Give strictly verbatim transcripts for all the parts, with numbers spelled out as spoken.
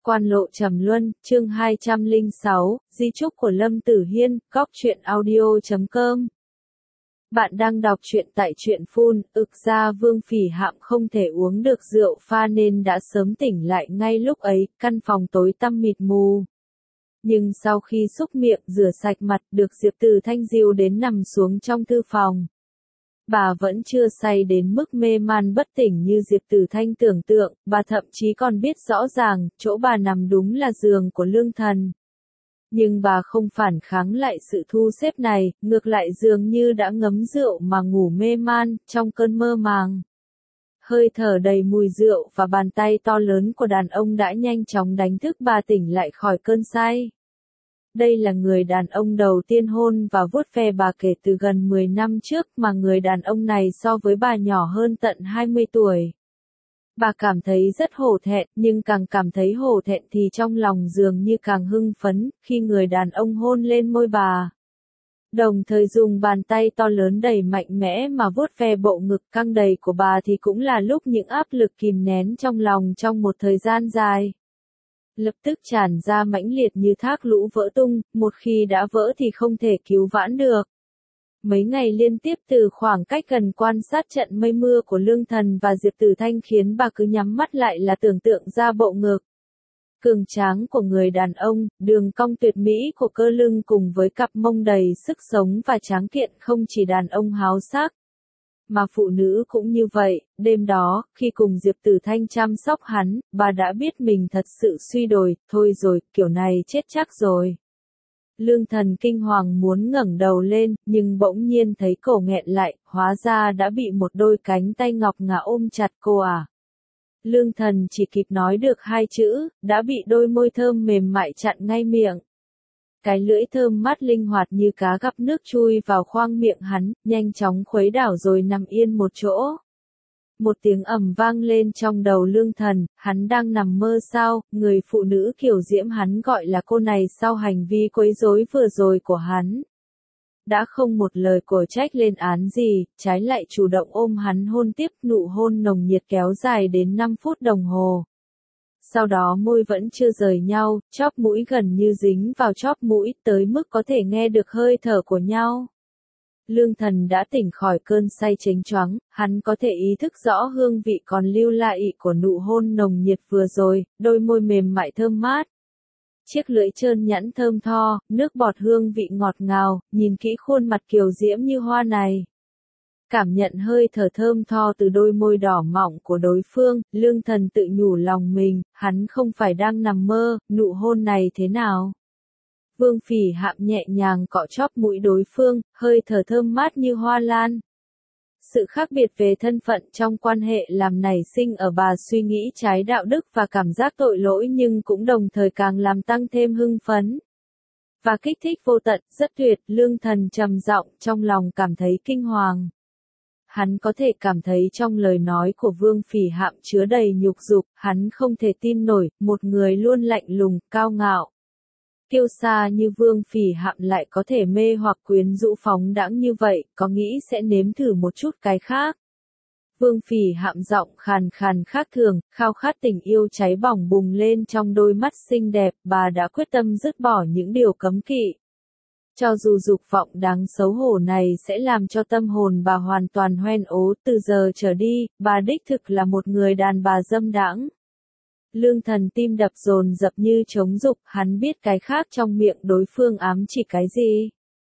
Quan lộ trầm luân, chương hai trăm lẻ sáu, di chúc của Lâm Tử Hiên, góc truyện audio chấm com. Bạn đang đọc truyện tại truyện phun, ực ra Vương Phỉ Hạm không thể uống được rượu pha nên đã sớm tỉnh lại ngay lúc ấy, căn phòng tối tăm mịt mù. Nhưng sau khi xúc miệng, rửa sạch mặt, được Diệp Từ Thanh dìu đến nằm xuống trong thư phòng. Bà vẫn chưa say đến mức mê man bất tỉnh như Diệp Tử Thanh tưởng tượng, bà thậm chí còn biết rõ ràng, chỗ bà nằm đúng là giường của Lương Thần. Nhưng bà không phản kháng lại sự thu xếp này, ngược lại dường như đã ngấm rượu mà ngủ mê man, trong cơn mơ màng. Hơi thở đầy mùi rượu và bàn tay to lớn của đàn ông đã nhanh chóng đánh thức bà tỉnh lại khỏi cơn say. Đây là người đàn ông đầu tiên hôn và vuốt ve bà kể từ gần mười năm trước, mà người đàn ông này so với bà nhỏ hơn tận hai mươi tuổi. Bà cảm thấy rất hổ thẹn, nhưng càng cảm thấy hổ thẹn thì trong lòng dường như càng hưng phấn, khi người đàn ông hôn lên môi bà. Đồng thời dùng bàn tay to lớn đầy mạnh mẽ mà vuốt ve bộ ngực căng đầy của bà thì cũng là lúc những áp lực kìm nén trong lòng trong một thời gian dài lập tức tràn ra mãnh liệt như thác lũ vỡ tung, một khi đã vỡ thì không thể cứu vãn được. Mấy ngày liên tiếp từ khoảng cách gần quan sát trận mây mưa của Lương Thần và Diệp Tử Thanh khiến bà cứ nhắm mắt lại là tưởng tượng ra bộ ngực cường tráng của người đàn ông, đường cong tuyệt mỹ của cơ lưng cùng với cặp mông đầy sức sống và tráng kiện. Không chỉ đàn ông háo sắc mà phụ nữ cũng như vậy. Đêm đó, khi cùng Diệp Tử Thanh chăm sóc hắn, bà đã biết mình thật sự suy đồi, thôi rồi, kiểu này chết chắc rồi. Lương Thần kinh hoàng muốn ngẩng đầu lên, nhưng bỗng nhiên thấy cổ nghẹn lại, hóa ra đã bị một đôi cánh tay ngọc ngà ôm chặt cô à. Lương Thần chỉ kịp nói được hai chữ, đã bị đôi môi thơm mềm mại chặn ngay miệng. Cái lưỡi thơm mát linh hoạt như cá gặp nước chui vào khoang miệng hắn, nhanh chóng khuấy đảo rồi nằm yên một chỗ. Một tiếng ầm vang lên trong đầu Lương Thần, hắn đang nằm mơ sao, người phụ nữ kiều diễm hắn gọi là cô này sau hành vi quấy rối vừa rồi của hắn. Đã không một lời cổ trách lên án gì, trái lại chủ động ôm hắn hôn tiếp, nụ hôn nồng nhiệt kéo dài đến năm phút đồng hồ. Sau đó môi vẫn chưa rời nhau, chóp mũi gần như dính vào chóp mũi, tới mức có thể nghe được hơi thở của nhau. Lương Thần đã tỉnh khỏi cơn say chếnh choáng, hắn có thể ý thức rõ hương vị còn lưu lại của nụ hôn nồng nhiệt vừa rồi, đôi môi mềm mại thơm mát. Chiếc lưỡi trơn nhẵn thơm tho, nước bọt hương vị ngọt ngào, nhìn kỹ khuôn mặt kiều diễm như hoa này. Cảm nhận hơi thở thơm tho từ đôi môi đỏ mọng của đối phương, Lương Thần tự nhủ lòng mình, hắn không phải đang nằm mơ, nụ hôn này thế nào? Vương Phỉ Hạm nhẹ nhàng cọ chóp mũi đối phương, hơi thở thơm mát như hoa lan. Sự khác biệt về thân phận trong quan hệ làm nảy sinh ở bà suy nghĩ trái đạo đức và cảm giác tội lỗi, nhưng cũng đồng thời càng làm tăng thêm hưng phấn và kích thích vô tận, rất tuyệt. Lương Thần trầm giọng, trong lòng cảm thấy kinh hoàng. Hắn có thể cảm thấy trong lời nói của Vương Phỉ Hạm chứa đầy nhục dục, hắn không thể tin nổi, một người luôn lạnh lùng, cao ngạo, kiêu sa như Vương Phỉ Hạm lại có thể mê hoặc quyến rũ phóng đãng như vậy, có nghĩ sẽ nếm thử một chút cái khác. Vương Phỉ Hạm giọng khàn khàn khác thường, khao khát tình yêu cháy bỏng bùng lên trong đôi mắt xinh đẹp, bà đã quyết tâm dứt bỏ những điều cấm kỵ. Cho dù dục vọng đáng xấu hổ này sẽ làm cho tâm hồn bà hoàn toàn hoen ố, từ giờ trở đi, bà đích thực là một người đàn bà dâm đãng. Lương Thần tim đập dồn dập như trống dục, hắn biết cái khác trong miệng đối phương ám chỉ cái gì.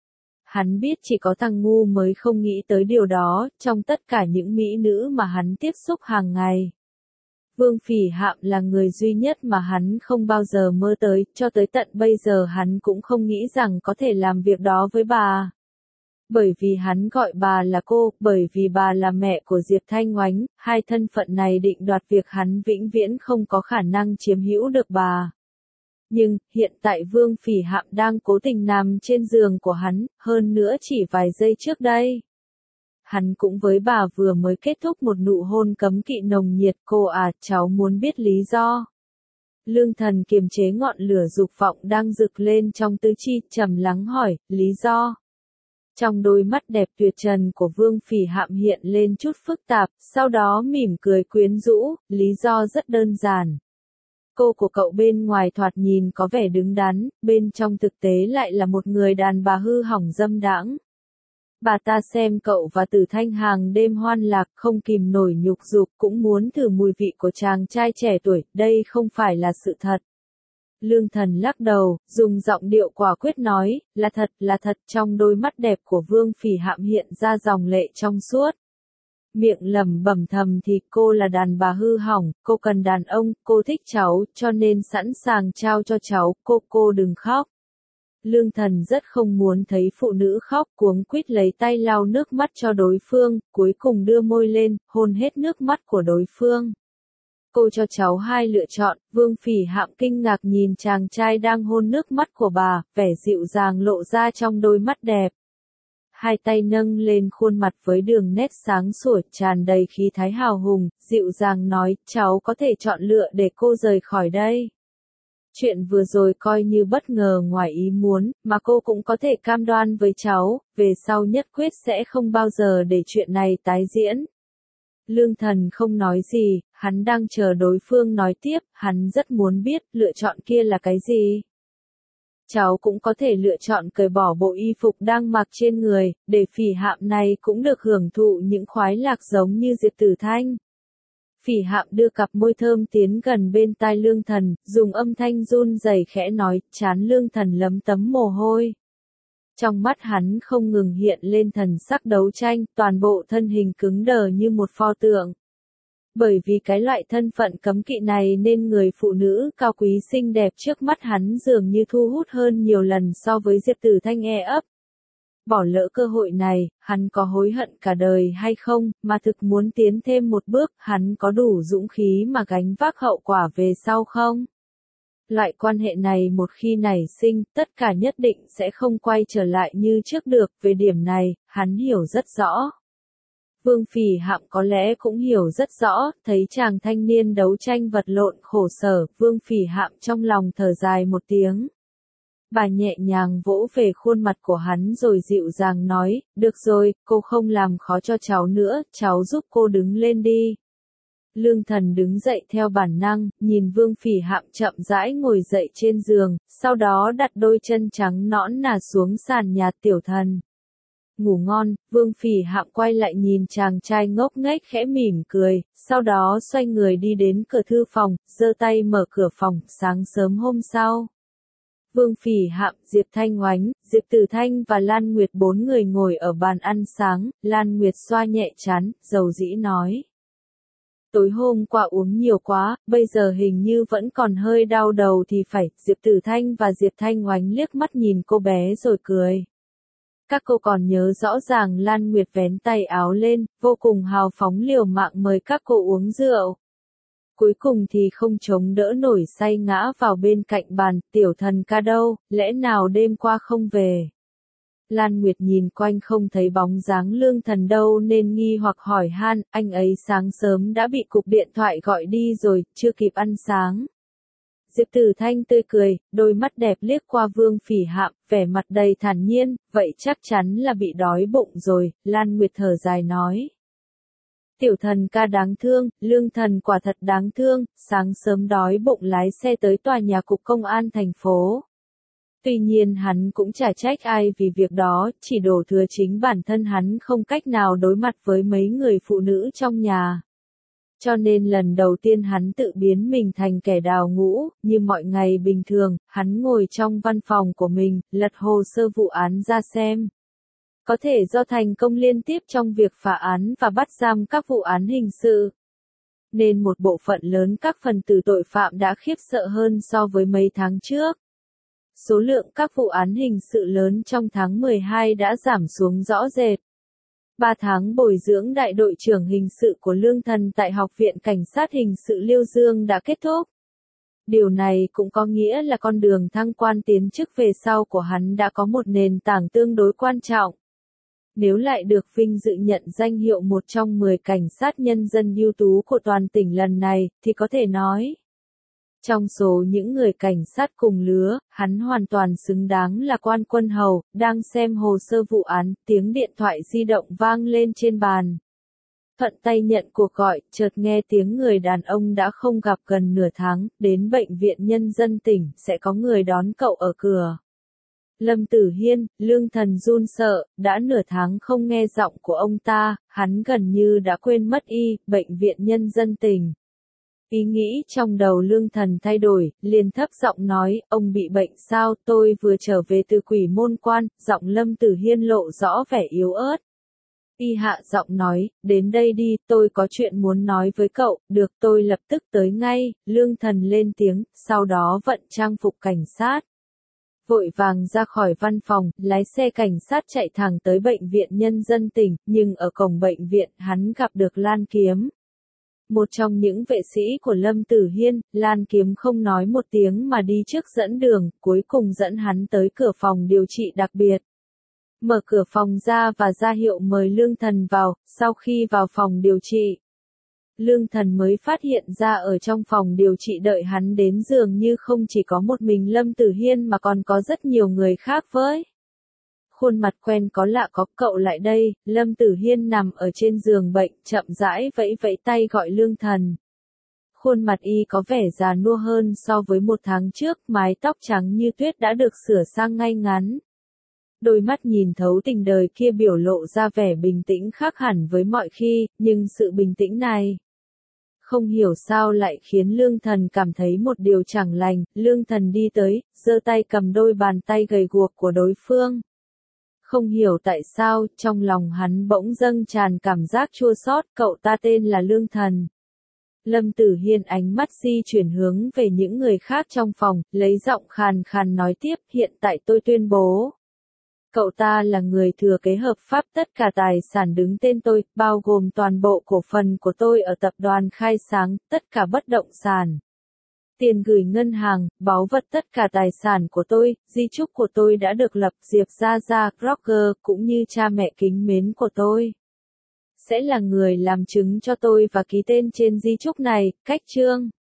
Hắn biết chỉ có thằng ngu mới không nghĩ tới điều đó, trong tất cả những mỹ nữ mà hắn tiếp xúc hàng ngày. Vương Phỉ Hạm là người duy nhất mà hắn không bao giờ mơ tới, cho tới tận bây giờ hắn cũng không nghĩ rằng có thể làm việc đó với bà. Bởi vì hắn gọi bà là cô, bởi vì bà là mẹ của Diệp Thanh Oánh, hai thân phận này định đoạt việc hắn vĩnh viễn không có khả năng chiếm hữu được bà. Nhưng, hiện tại Vương Phỉ Hạm đang cố tình nằm trên giường của hắn, hơn nữa chỉ vài giây trước đây. Hắn cũng với bà vừa mới kết thúc một nụ hôn cấm kỵ nồng nhiệt. Cô à, cháu muốn biết lý do. Lương Thần kiềm chế ngọn lửa dục vọng đang rực lên trong tứ chi, trầm lắng hỏi, lý do? Trong đôi mắt đẹp tuyệt trần của Vương Phỉ Hạm hiện lên chút phức tạp, sau đó mỉm cười quyến rũ, lý do rất đơn giản. Cô của cậu bên ngoài thoạt nhìn có vẻ đứng đắn, bên trong thực tế lại là một người đàn bà hư hỏng dâm đãng. Bà ta xem cậu và Tử Thanh hàng đêm hoan lạc không kìm nổi nhục dục cũng muốn thử mùi vị của chàng trai trẻ tuổi, đây không phải là sự thật. Lương Thần lắc đầu, dùng giọng điệu quả quyết nói, là thật, là thật, trong đôi mắt đẹp của Vương Phỉ Hạm hiện ra dòng lệ trong suốt. Miệng lẩm bẩm thầm thì cô là đàn bà hư hỏng, cô cần đàn ông, cô thích cháu, cho nên sẵn sàng trao cho cháu, cô, cô đừng khóc. Lương Thần rất không muốn thấy phụ nữ khóc, cuống quýt lấy tay lau nước mắt cho đối phương, cuối cùng đưa môi lên, hôn hết nước mắt của đối phương. Cô cho cháu hai lựa chọn, Vương Phỉ Hạm kinh ngạc nhìn chàng trai đang hôn nước mắt của bà, vẻ dịu dàng lộ ra trong đôi mắt đẹp. Hai tay nâng lên khuôn mặt với đường nét sáng sủa tràn đầy khí thái hào hùng, dịu dàng nói, cháu có thể chọn lựa để cô rời khỏi đây. Chuyện vừa rồi coi như bất ngờ ngoài ý muốn, mà cô cũng có thể cam đoan với cháu, về sau nhất quyết sẽ không bao giờ để chuyện này tái diễn. Lương Thần không nói gì, hắn đang chờ đối phương nói tiếp, hắn rất muốn biết lựa chọn kia là cái gì. Cháu cũng có thể lựa chọn cởi bỏ bộ y phục đang mặc trên người, để Phỉ Hạm này cũng được hưởng thụ những khoái lạc giống như Diệp Tử Thanh. Phỉ Hạm đưa cặp môi thơm tiến gần bên tai Lương Thần, dùng âm thanh run rẩy khẽ nói, trán Lương Thần lấm tấm mồ hôi. Trong mắt hắn không ngừng hiện lên thần sắc đấu tranh, toàn bộ thân hình cứng đờ như một pho tượng. Bởi vì cái loại thân phận cấm kỵ này nên người phụ nữ cao quý xinh đẹp trước mắt hắn dường như thu hút hơn nhiều lần so với Diệp Tử Thanh e ấp. Bỏ lỡ cơ hội này, hắn có hối hận cả đời hay không, mà thực muốn tiến thêm một bước, hắn có đủ dũng khí mà gánh vác hậu quả về sau không? Loại quan hệ này một khi nảy sinh, tất cả nhất định sẽ không quay trở lại như trước được, về điểm này, hắn hiểu rất rõ. Vương Phỉ Hạm có lẽ cũng hiểu rất rõ, thấy chàng thanh niên đấu tranh vật lộn khổ sở, Vương Phỉ Hạm trong lòng thở dài một tiếng. Bà nhẹ nhàng vỗ về khuôn mặt của hắn rồi dịu dàng nói, được rồi, cô không làm khó cho cháu nữa, cháu giúp cô đứng lên đi. Lương Thần đứng dậy theo bản năng, nhìn Vương Phỉ Hạm chậm rãi ngồi dậy trên giường, sau đó đặt đôi chân trắng nõn nà xuống sàn nhà. Tiểu thần. Ngủ ngon, Vương Phỉ Hạm quay lại nhìn chàng trai ngốc nghếch khẽ mỉm cười, sau đó xoay người đi đến cửa thư phòng, giơ tay mở cửa phòng. Sáng sớm hôm sau, Vương Phỉ Hạm, Diệp Thanh Oánh, Diệp Tử Thanh và Lan Nguyệt bốn người ngồi ở bàn ăn sáng, Lan Nguyệt xoa nhẹ trán, dầu dĩ nói. Tối hôm qua uống nhiều quá, bây giờ hình như vẫn còn hơi đau đầu thì phải. Diệp Tử Thanh và Diệp Thanh Oánh liếc mắt nhìn cô bé rồi cười. Các cô còn nhớ rõ ràng Lan Nguyệt vén tay áo lên, vô cùng hào phóng liều mạng mời các cô uống rượu. Cuối cùng thì không chống đỡ nổi say ngã vào bên cạnh bàn, tiểu thần ca đâu, lẽ nào đêm qua không về. Lan Nguyệt nhìn quanh không thấy bóng dáng Lương Thần đâu nên nghi hoặc hỏi han, anh ấy sáng sớm đã bị cục điện thoại gọi đi rồi, chưa kịp ăn sáng. Diệp Tử Thanh tươi cười, đôi mắt đẹp liếc qua Vương Phỉ Hạm, vẻ mặt đầy thản nhiên, vậy chắc chắn là bị đói bụng rồi. Lan Nguyệt thở dài nói. Tiểu thần ca đáng thương, Lương Thần quả thật đáng thương, sáng sớm đói bụng lái xe tới tòa nhà cục công an thành phố. Tuy nhiên hắn cũng chả trách ai vì việc đó, chỉ đổ thừa chính bản thân hắn không cách nào đối mặt với mấy người phụ nữ trong nhà. Cho nên lần đầu tiên hắn tự biến mình thành kẻ đào ngũ, như mọi ngày bình thường, hắn ngồi trong văn phòng của mình, lật hồ sơ vụ án ra xem. Có thể do thành công liên tiếp trong việc phá án và bắt giam các vụ án hình sự. Nên một bộ phận lớn các phần tử tội phạm đã khiếp sợ hơn so với mấy tháng trước. Số lượng các vụ án hình sự lớn trong tháng mười hai đã giảm xuống rõ rệt. Ba tháng bồi dưỡng đại đội trưởng hình sự của Lương Thần tại Học viện Cảnh sát Hình sự Liêu Dương đã kết thúc. Điều này cũng có nghĩa là con đường thăng quan tiến chức về sau của hắn đã có một nền tảng tương đối quan trọng. Nếu lại được vinh dự nhận danh hiệu một trong mười cảnh sát nhân dân ưu tú của toàn tỉnh lần này, thì có thể nói. Trong số những người cảnh sát cùng lứa, hắn hoàn toàn xứng đáng là quan quân hầu. Đang xem hồ sơ vụ án, tiếng điện thoại di động vang lên trên bàn. Thuận tay nhận cuộc gọi, chợt nghe tiếng người đàn ông đã không gặp gần nửa tháng, đến bệnh viện nhân dân tỉnh, sẽ có người đón cậu ở cửa. Lâm Tử Hiên, Lương Thần run sợ, đã nửa tháng không nghe giọng của ông ta, hắn gần như đã quên mất y, bệnh viện nhân dân tỉnh. Ý nghĩ trong đầu Lương Thần thay đổi, liền thấp giọng nói, ông bị bệnh sao, tôi vừa trở về từ Quỷ Môn Quan, giọng Lâm Tử Hiên lộ rõ vẻ yếu ớt. Y hạ giọng nói, đến đây đi, tôi có chuyện muốn nói với cậu, được tôi lập tức tới ngay, Lương Thần lên tiếng, sau đó vận trang phục cảnh sát. Vội vàng ra khỏi văn phòng, lái xe cảnh sát chạy thẳng tới bệnh viện nhân dân tỉnh, nhưng ở cổng bệnh viện hắn gặp được Lan Kiếm. Một trong những vệ sĩ của Lâm Tử Hiên, Lan Kiếm không nói một tiếng mà đi trước dẫn đường, cuối cùng dẫn hắn tới cửa phòng điều trị đặc biệt. Mở cửa phòng ra và ra hiệu mời Lương Thần vào, sau khi vào phòng điều trị. Lương Thần mới phát hiện ra ở trong phòng điều trị đợi hắn đến dường như không chỉ có một mình Lâm Tử Hiên mà còn có rất nhiều người khác với. Khuôn mặt quen có lạ có cậu lại đây, Lâm Tử Hiên nằm ở trên giường bệnh, chậm rãi vẫy vẫy tay gọi Lương Thần. Khuôn mặt y có vẻ già nua hơn so với một tháng trước, mái tóc trắng như tuyết đã được sửa sang ngay ngắn. Đôi mắt nhìn thấu tình đời kia biểu lộ ra vẻ bình tĩnh khác hẳn với mọi khi, nhưng sự bình tĩnh này không hiểu sao lại khiến Lương Thần cảm thấy một điều chẳng lành. Lương Thần đi tới, giơ tay cầm đôi bàn tay gầy guộc của đối phương. Không hiểu tại sao, trong lòng hắn bỗng dâng tràn cảm giác chua xót, cậu ta tên là Lương Thần. Lâm Tử Hiên ánh mắt di chuyển hướng về những người khác trong phòng, lấy giọng khàn khàn nói tiếp, hiện tại tôi tuyên bố. Cậu ta là người thừa kế hợp pháp tất cả tài sản đứng tên tôi, bao gồm toàn bộ cổ phần của tôi ở tập đoàn Khai Sáng, tất cả bất động sản. Tiền gửi ngân hàng, báu vật tất cả tài sản của tôi, di chúc của tôi đã được lập, Diệp Gia Gia, Roger, cũng như cha mẹ kính mến của tôi. Sẽ là người làm chứng cho tôi và ký tên trên di chúc này, cách chương.